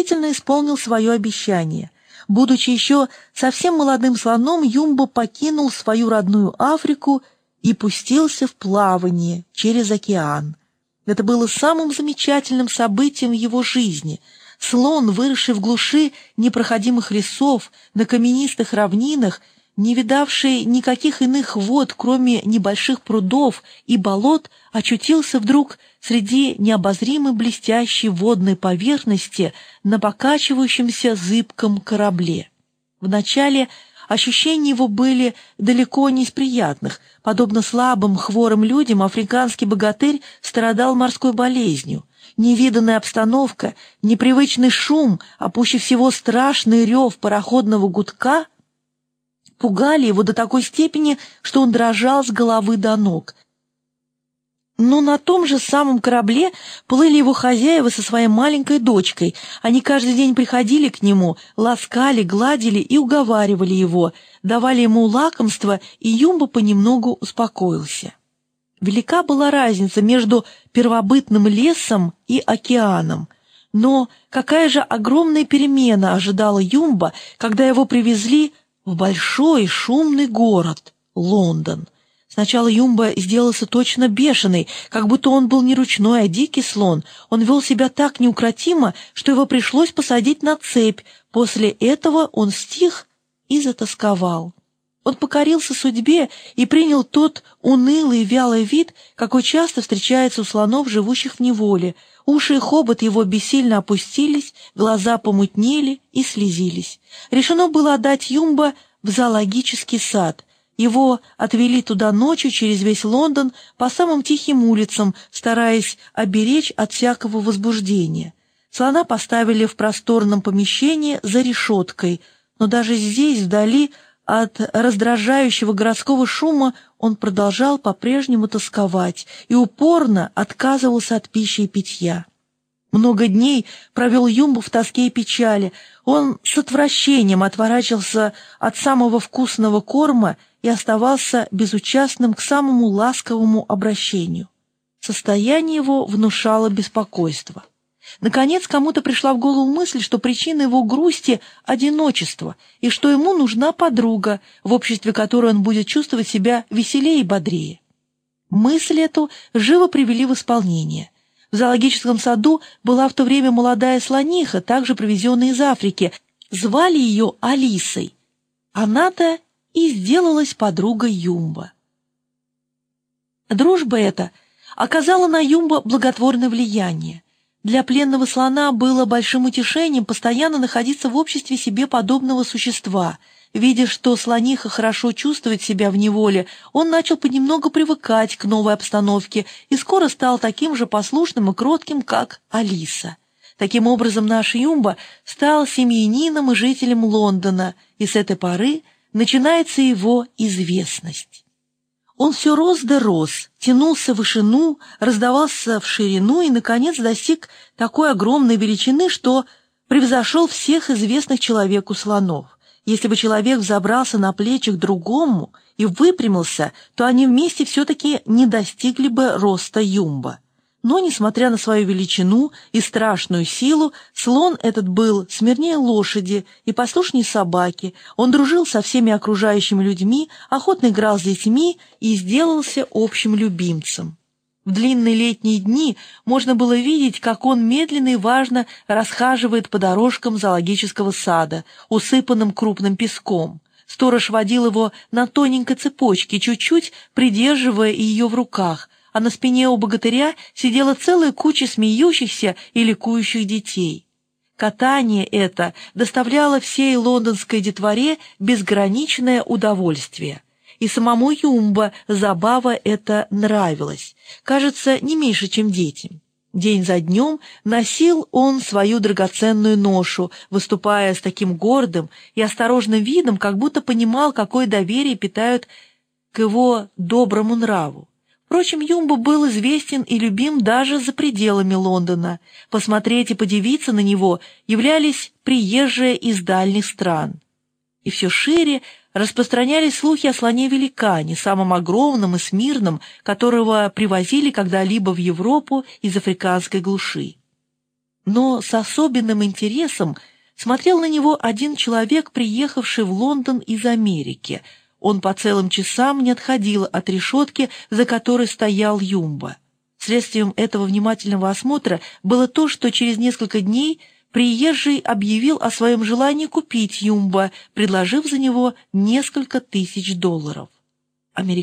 действительно исполнил свое обещание. Будучи еще совсем молодым слоном, Юмба покинул свою родную Африку и пустился в плавание через океан. Это было самым замечательным событием в его жизни. Слон, выросший в глуши непроходимых лесов, на каменистых равнинах, не видавший никаких иных вод, кроме небольших прудов и болот, очутился вдруг среди необозримо блестящей водной поверхности на покачивающемся зыбком корабле. Вначале ощущения его были далеко не из приятных. Подобно слабым, хворым людям, африканский богатырь страдал морской болезнью. Невиданная обстановка, непривычный шум, а пуще всего страшный рев пароходного гудка пугали его до такой степени, что он дрожал с головы до ног. Но на том же самом корабле плыли его хозяева со своей маленькой дочкой. Они каждый день приходили к нему, ласкали, гладили и уговаривали его, давали ему лакомство, и Юмба понемногу успокоился. Велика была разница между первобытным лесом и океаном. Но какая же огромная перемена ожидала Юмба, когда его привезли в большой шумный город Лондон. Сначала Юмба сделался точно бешеный, как будто он был не ручной, а дикий слон. Он вел себя так неукротимо, что его пришлось посадить на цепь. После этого он стих и затосковал. Он покорился судьбе и принял тот унылый и вялый вид, какой часто встречается у слонов, живущих в неволе. Уши и хобот его бессильно опустились, глаза помутнели и слезились. Решено было отдать Юмба в зоологический сад. Его отвели туда ночью через весь Лондон по самым тихим улицам, стараясь оберечь от всякого возбуждения. Слона поставили в просторном помещении за решеткой, но даже здесь, вдали от раздражающего городского шума, он продолжал по-прежнему тосковать и упорно отказывался от пищи и питья. Много дней провел Юмба в тоске и печали. Он с отвращением отворачивался от самого вкусного корма и оставался безучастным к самому ласковому обращению. Состояние его внушало беспокойство. Наконец, кому-то пришла в голову мысль, что причина его грусти — одиночество, и что ему нужна подруга, в обществе которой он будет чувствовать себя веселее и бодрее. Мысль эту живо привели в исполнение. В зоологическом саду была в то время молодая слониха, также привезенная из Африки. Звали ее Алисой. Она-то и сделалась подругой Юмба. Дружба эта оказала на Юмба благотворное влияние. Для пленного слона было большим утешением постоянно находиться в обществе себе подобного существа. Видя, что слониха хорошо чувствует себя в неволе, он начал понемногу привыкать к новой обстановке и скоро стал таким же послушным и кротким, как Алиса. Таким образом, наш Юмба стал семьянином и жителем Лондона, и с этой поры начинается его известность. Он все рос да рос, тянулся в вышину, раздавался в ширину и, наконец, достиг такой огромной величины, что превзошел всех известных человеку слонов. Если бы человек взобрался на плечи к другому и выпрямился, то они вместе все-таки не достигли бы роста Юмба. Но, несмотря на свою величину и страшную силу, слон этот был смирнее лошади и послушнее собаки. Он дружил со всеми окружающими людьми, охотно играл с детьми и сделался общим любимцем. В длинные летние дни можно было видеть, как он медленно и важно расхаживает по дорожкам зоологического сада, усыпанным крупным песком. Сторож водил его на тоненькой цепочке, чуть-чуть придерживая ее в руках, а на спине у богатыря сидела целая куча смеющихся и ликующих детей. Катание это доставляло всей лондонской детворе безграничное удовольствие. И самому Юмба забава эта нравилась, кажется, не меньше, чем детям. День за днем носил он свою драгоценную ношу, выступая с таким гордым и осторожным видом, как будто понимал, какое доверие питают к его доброму нраву. Впрочем, Юмба был известен и любим даже за пределами Лондона. Посмотреть и подивиться на него являлись приезжие из дальних стран. И все шире распространялись слухи о слоне-великане, самом огромном и смирном, которого привозили когда-либо в Европу из африканской глуши. Но с особенным интересом смотрел на него один человек, приехавший в Лондон из Америки. Он по целым часам не отходил от решетки, за которой стоял Юмбо. Следствием этого внимательного осмотра было то, что через несколько дней приезжий объявил о своем желании купить Юмбо, предложив за него несколько тысяч $.